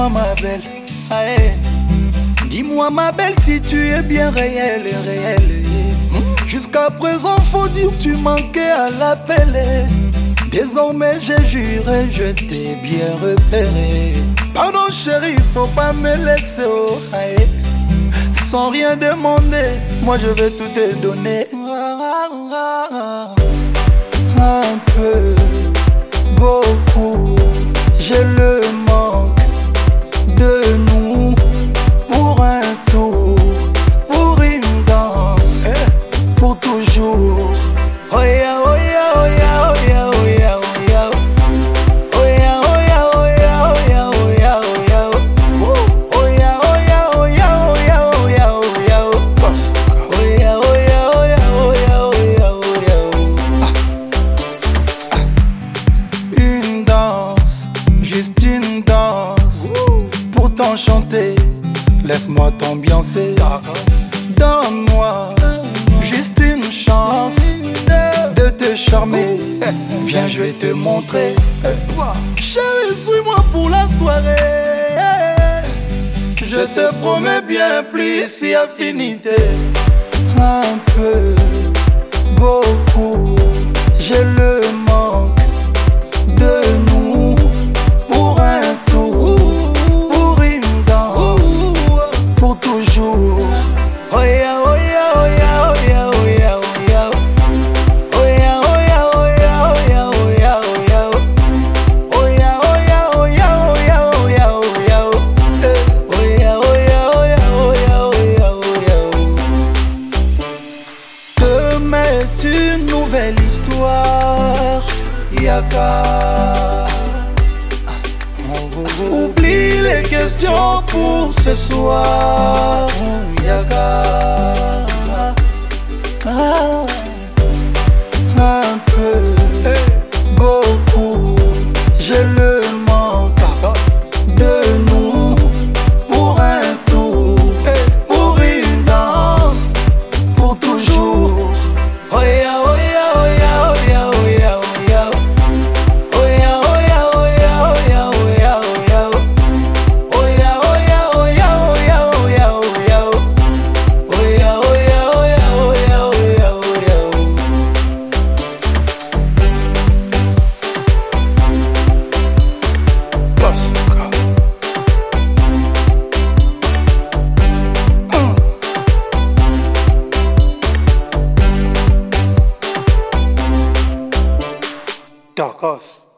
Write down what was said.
Dis-moi ma belle, aïe. Dis-moi ma belle si tu es bien réelle, réelle. Jusqu'à présent faut dire que tu manquais à l'appel. Désormais j'ai juré, je t'ai bien repéré. Pardon chérie, faut pas me laisser oh, aïe. Sans rien demander, moi je vais tout te donner. Un peu, beaucoup, j'ai le manque de nous. Pour un tour, pour une danse, pour toujours. Oh yeah, oh yeah, oh yeah, oh yeah, oh yeah, oh yeah. Oh yeah, oh yeah, oh yeah, oh yeah, oh yeah, oh yeah. Oh yeah, oh yeah, oh yeah, oh yeah, oh yeah, oh yeah. Oh yeah, oh yeah, oh yeah, oh yeah, oh yeah, oh yeah. Une danse, juste une danse, pour t'enchanter. Laisse-moi t'ambiancer. Donne-moi juste une chance de te charmer. Viens, je vais te montrer. Chérie, suis-moi pour la soirée. Je te promets bien plus si affinité. Un peu, beaucoup, j'ai le manque de nous. Pour un tour, pour une danse, pour toujours. Oh yeah, oh yeah, oh yeah, oh yeah, oh yeah, oh yeah. Oh yeah, oh yeah, oh yeah, oh yeah, oh yeah, oh yeah. Oh yeah, oh yeah, oh yeah, oh yeah, oh yeah, oh yeah. Oh yeah, oh yeah, oh yeah, oh yeah, oh yeah, oh yeah. Demain est une nouvelle histoire. Yaka. Oublie les questions pour ce soir. Yaka. Un peu, beaucoup, j'ai le manque de nous. Pour un tour, pour une danse, pour toujours. Oh yeah, oh yeah, oh yeah, oh yeah, oh yeah, oh yeah. Oh yeah, oh yeah, oh yeah, oh yeah, oh yeah, oh yeah. Oh yeah, oh yeah, oh yeah, oh yeah, oh yeah, oh yeah. Oh yeah, oh yeah, oh yeah, oh yeah, oh yeah, oh yeah. Darkos.